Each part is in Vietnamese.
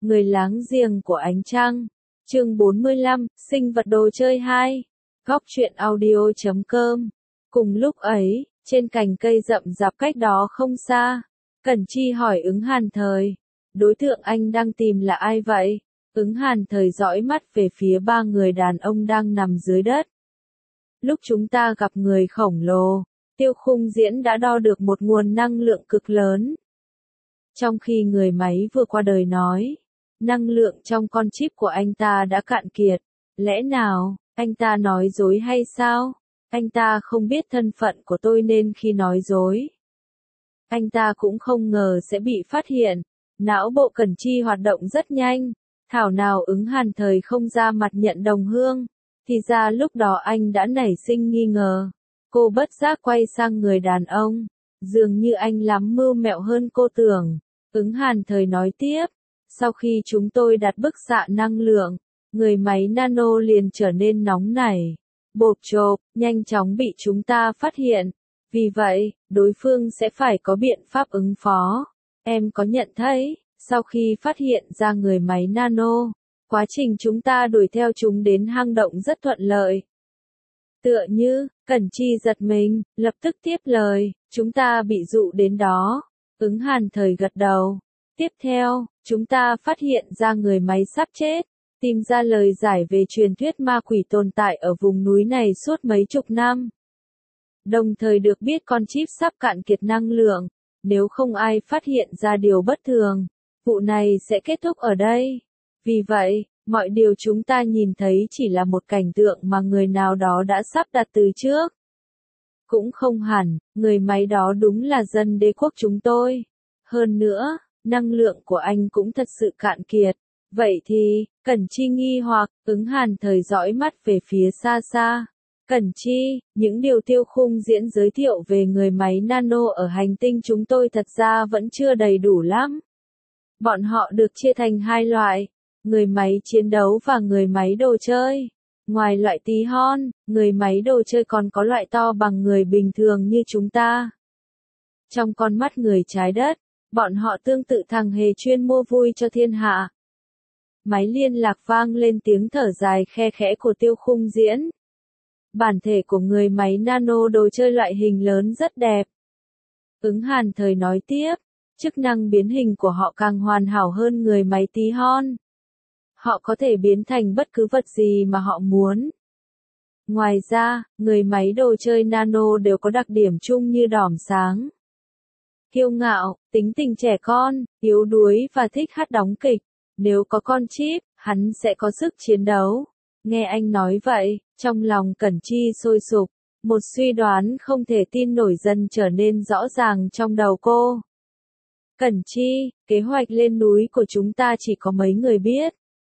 Người láng giềng của ánh trăng. Chương 45, sinh vật đồ chơi 2. Góc truyện audio.com. Cùng lúc ấy, trên cành cây rậm rạp cách đó không xa, Cẩn Chi hỏi Ứng Hàn Thời, đối tượng anh đang tìm là ai vậy? Ứng Hàn Thời dõi mắt về phía ba người đàn ông đang nằm dưới đất. Lúc chúng ta gặp người khổng lồ, Tiêu Khung Diễn đã đo được một nguồn năng lượng cực lớn. Trong khi người máy vừa qua đời nói, năng lượng trong con chip của anh ta đã cạn kiệt. Lẽ nào, anh ta nói dối hay sao? Anh ta không biết thân phận của tôi nên khi nói dối, anh ta cũng không ngờ sẽ bị phát hiện. Não bộ Cẩn Chi hoạt động rất nhanh. Thảo nào Ứng Hàn Thời không ra mặt nhận đồng hương. Thì ra lúc đó anh đã nảy sinh nghi ngờ. Cô bất giác quay sang người đàn ông. Dường như anh lắm mưu mẹo hơn cô tưởng. Ứng Hàn Thời nói tiếp. Sau khi chúng tôi đặt bức xạ năng lượng, người máy nano liền trở nên nóng nảy, bộp chộp, nhanh chóng bị chúng ta phát hiện. Vì vậy, đối phương sẽ phải có biện pháp ứng phó. Em có nhận thấy, sau khi phát hiện ra người máy nano, quá trình chúng ta đuổi theo chúng đến hang động rất thuận lợi. Tựa như, Cẩn Chi giật mình, lập tức tiếp lời, chúng ta bị dụ đến đó. Ứng Hàn Thời gật đầu. Tiếp theo, chúng ta phát hiện ra người máy sắp chết, tìm ra lời giải về truyền thuyết ma quỷ tồn tại ở vùng núi này suốt mấy chục năm. Đồng thời được biết con chip sắp cạn kiệt năng lượng, nếu không ai phát hiện ra điều bất thường, vụ này sẽ kết thúc ở đây. Vì vậy, mọi điều chúng ta nhìn thấy chỉ là một cảnh tượng mà người nào đó đã sắp đặt từ trước. Cũng không hẳn, người máy đó đúng là dân đế quốc chúng tôi. Hơn nữa, năng lượng của anh cũng thật sự cạn kiệt. Vậy thì, Cẩn Chi nghi hoặc, Ứng Hàn Thời dõi mắt về phía xa xa. Cẩn Chi, những điều Tiêu Khung Diễn giới thiệu về người máy nano ở hành tinh chúng tôi thật ra vẫn chưa đầy đủ lắm. Bọn họ được chia thành hai loại, người máy chiến đấu và người máy đồ chơi. Ngoài loại tí hon, người máy đồ chơi còn có loại to bằng người bình thường như chúng ta. Trong con mắt người trái đất, bọn họ tương tự thằng hề chuyên mua vui cho thiên hạ. Máy liên lạc vang lên tiếng thở dài khe khẽ của Tiêu Khung Diễn. Bản thể của người máy nano đồ chơi loại hình lớn rất đẹp. Ứng Hàn Thời nói tiếp, chức năng biến hình của họ càng hoàn hảo hơn người máy tí hon. Họ có thể biến thành bất cứ vật gì mà họ muốn. Ngoài ra, người máy đồ chơi nano đều có đặc điểm chung như đỏm sáng, kiêu ngạo, tính tình trẻ con, yếu đuối và thích hát đóng kịch. Nếu có con chip, hắn sẽ có sức chiến đấu. Nghe anh nói vậy, trong lòng Cẩn Chi sôi sục, một suy đoán không thể tin nổi dần trở nên rõ ràng trong đầu cô. Cẩn Chi, kế hoạch lên núi của chúng ta chỉ có mấy người biết.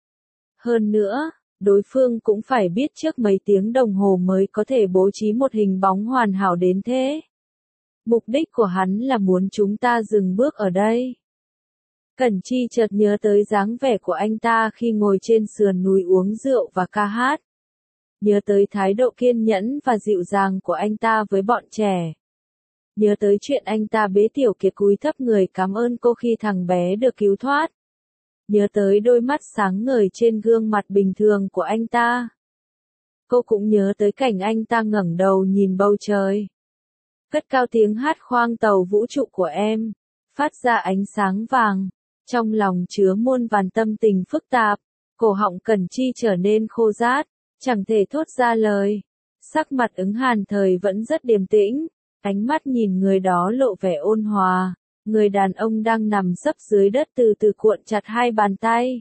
Hơn nữa, đối phương cũng phải biết trước mấy tiếng đồng hồ mới có thể bố trí một hình bóng hoàn hảo đến thế. Mục đích của hắn là muốn chúng ta dừng bước ở đây. Cẩn Chi chợt nhớ tới dáng vẻ của anh ta khi ngồi trên sườn núi uống rượu và ca hát. Nhớ tới thái độ kiên nhẫn và dịu dàng của anh ta với bọn trẻ. Nhớ tới chuyện anh ta bế Tiểu Kiệt cúi thấp người cảm ơn cô khi thằng bé được cứu thoát. Nhớ tới đôi mắt sáng ngời trên gương mặt bình thường của anh ta. Cô cũng nhớ tới cảnh anh ta ngẩng đầu nhìn bầu trời, cất cao tiếng hát khoang tàu vũ trụ của em, phát ra ánh sáng vàng. Trong lòng chứa muôn vàn tâm tình phức tạp, cổ họng Cẩn Chi trở nên khô rát, chẳng thể thốt ra lời. Sắc mặt Ứng Hàn Thời vẫn rất điềm tĩnh, ánh mắt nhìn người đó lộ vẻ ôn hòa. Người đàn ông đang nằm sấp dưới đất từ từ cuộn chặt hai bàn tay.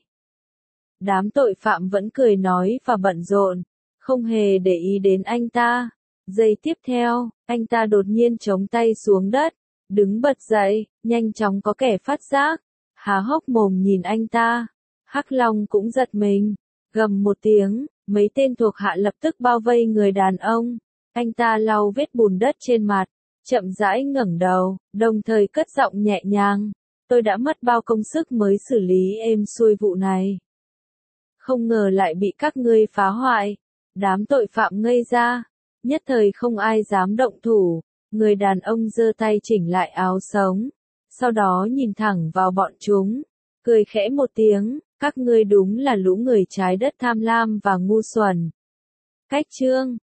Đám tội phạm vẫn cười nói và bận rộn, không hề để ý đến anh ta. Giây tiếp theo, anh ta đột nhiên chống tay xuống đất, đứng bật dậy, nhanh chóng có kẻ phát giác, há hốc mồm nhìn anh ta. Hắc Long cũng giật mình, gầm một tiếng, mấy tên thuộc hạ lập tức bao vây người đàn ông. Anh ta lau vết bùn đất trên mặt, chậm rãi ngẩng đầu, đồng thời cất giọng nhẹ nhàng. Tôi đã mất bao công sức mới xử lý êm xuôi vụ này. Không ngờ lại bị các ngươi phá hoại. Đám tội phạm ngây ra, nhất thời không ai dám động thủ. Người đàn ông giơ tay chỉnh lại áo sống, sau đó nhìn thẳng vào bọn chúng. cười khẽ một tiếng, các ngươi đúng là lũ người trái đất tham lam và ngu xuẩn. Cách chương